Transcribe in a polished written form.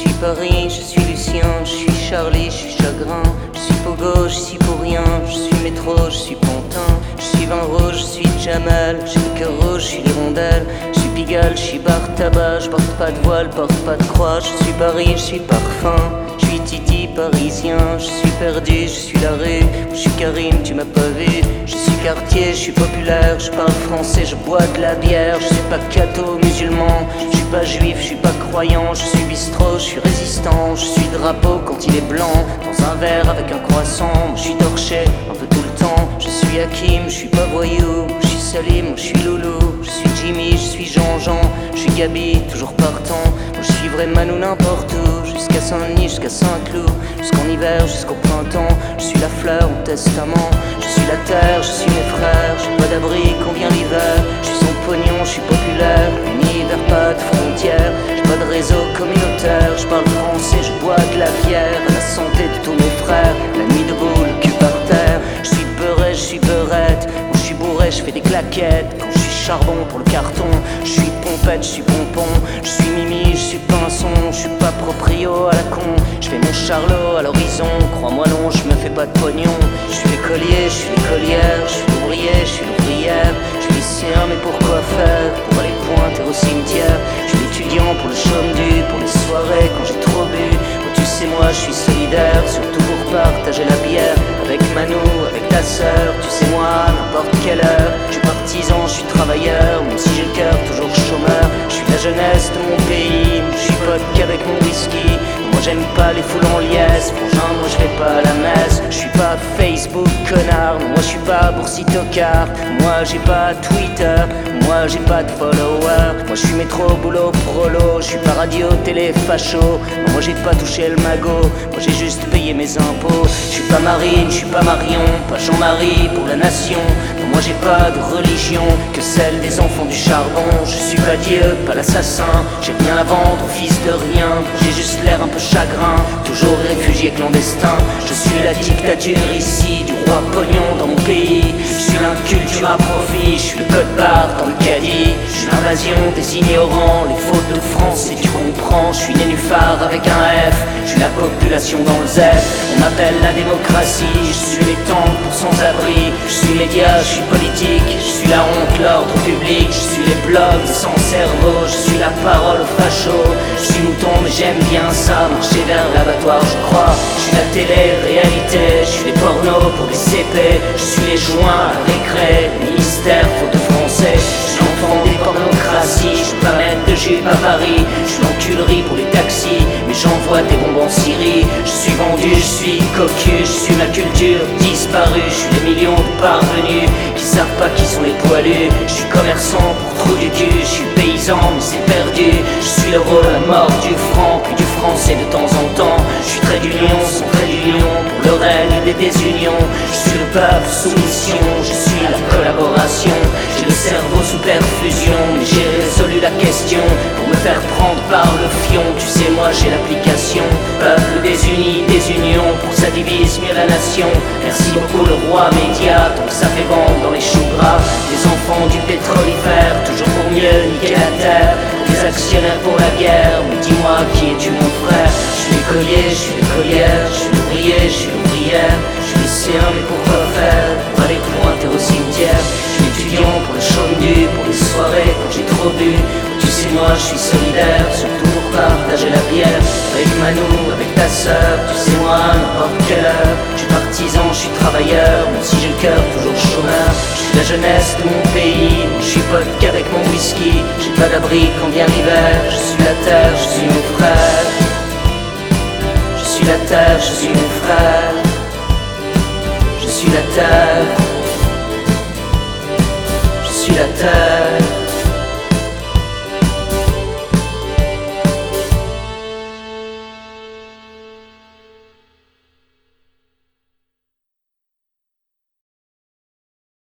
suis Paris, je suis Lucien, je suis Charlie, je suis Chagrin, je suis Pogo, je suis pour rien, je suis métro, je suis Pantin, je suis vin rouge, je suis Jamal, j'ai le cœur rouge, je suis l'hirondelle, je suis Pigalle, je suis bar tabac, je porte pas de voile, porte pas de croix, je suis Paris, je suis parfum, je suis Titi parisien, je suis perdu, je suis la rue, je suis Karim, tu m'as pas vu, je suis quartier, je suis populaire, je parle français, je bois de la bière, je suis pas catho musulman, je suis pas juif, je suis pas croyant, je suis bistrot, je suis résistant, je suis drapeau quand il est blanc, dans un verre avec un croissant, je suis torché un peu tout le temps, je suis Hakim, je suis pas voyou, je suis Salim, je suis Loulou, je suis Jimmy, je suis Jean-Jean, je suis Gabi, toujours partant, je suis vrai Manou n'importe où, jusqu'à Saint-Denis, jusqu'à Saint-Cloud, jusqu'en hiver, jusqu'au printemps, je suis la fleur au testament, je suis la terre, je suis mes frères, j'ai pas d'abri quand vient l'hiver, je suis son pognon, je suis populaire, l'univers pas de frontières, j'ai pas de réseau communautaire, je parle français, je bois de la bière, à la santé de tous mes frères, la nuit debout, le cul par terre, je suis beurré, je suis beurette, quand je suis bourré, je fais des claquettes, quand je suis charbon pour le carton, je suis pompette, je suis pompon, je suis mimi, je suis pinson, je suis pas proprio à la con, je fais mon charlot à l'horizon, crois-moi non, je me fais pas de pognon, je suis l'écolier, je suis l'écolière, je suis l'ouvrier, je suis l'ouvrière, je suis lycéen mais pourquoi faire, pour aller pointer au cimetière, je suis étudiant pour le chaume du, pour les soirées quand j'ai trop bu, oh, tu sais moi je suis solidaire, surtout pour partager la bière, avec Manou, avec ta sœur, tu sais moi, n'importe quelle heure, je suis partisan, je suis travailleur, même si j'ai le cœur toujours chômeur, je suis la jeunesse de mon pays, je suis pote qu'avec mon whisky, moi j'aime pas les foules en liesse, frangin, moi je vais pas à la messe, je suis pas Facebook connard, moi je suis pas boursi tocard, moi j'ai pas Twitter, moi j'ai pas de followers, moi je suis métro, boulot, prolo, je suis pas radio, télé, facho, moi j'ai pas touché le magot, moi j'ai juste payé mes impôts, je suis pas Marine, je suis pas Marion, pas Jean-Marie pour la nation, moi j'ai pas de religion que celle des enfants du charbon, je suis pas Dieu, pas l'assassin, j'ai rien à vendre au fils de rien, j'ai juste l'air un peu chagrin, toujours réfugié clandestin, je suis la dictature ici, du roi pognon dans mon pays, je suis l'inculture à profit, je suis le code barre dans le caddie, je suis l'invasion des ignorants, les fautes de France et tu comprends, je suis nénuphar avec un F, je suis la population dans le Z, on m'appelle la démocratie, je suis les tanks pour sans-abri, je suis média, je suis politique, je suis la honte, l'ordre public, je suis les blogs sans cerveau, je suis la parole aux fachos, je suis mouton mais j'aime bien ça, marcher vers l'abattoir je crois, je suis la télé-réalité, je suis les pornos pour les CP, je suis les joints à la récré, ministère faute de français, je suis l'enfant des pornocraties, je suis pas maître de jupe à Paris, je suis l'enculerie pour les taxis, mais j'envoie des bonbons en Syrie, je suis vendu, je suis cocu, je suis ma culture disparue, je suis les millions de parvenus qui savent pas qui sont les poilus, je suis commerçant pour trou du cul, je suis paysan mais c'est perdu, je suis l'euro, la mort du franc, puis du français de temps en temps, je suis trait d'union, sans trait d'union, pour le règne des désunions, je suis le peuple sous mission, je suis la collaboration, j'ai le cerveau sous perfusion, mais j'ai résolu la question, pour me faire prendre par le fion, tu sais moi j'ai l'application, peuple désuni, désunion, pour ça divise mieux la nation, merci beaucoup le roi média, donc ça fait vendre dans les choux gras, les enfants du pétrolifère, toujours pour mieux niquer la terre, les actionnaires pour la guerre, mais dis-moi qui es-tu mon frère, je suis l'écolier, je suis l'écolière, je suis l'ouvrier, je suis l'ouvrière, je suis lycéen mais pourquoi faire, pour aller pointer au cimetière, je suis étudiant pour le chaume du, pour les soirées quand j'ai trop bu, tu sais moi je suis solidaire, surtout pour partager la bière, avec Manou, avec ta sœur, tu sais moi n'importe quelle heure, je suis partisan, je suis travailleur, même si j'ai le cœur toujours chômeur, je suis la jeunesse de mon pays, je suis pote qu'avec mon whisky, j'ai pas d'abri quand vient l'hiver, je suis la terre, je suis mon frère, je suis la terre, je suis mon frère, je suis la terre, je suis la terre.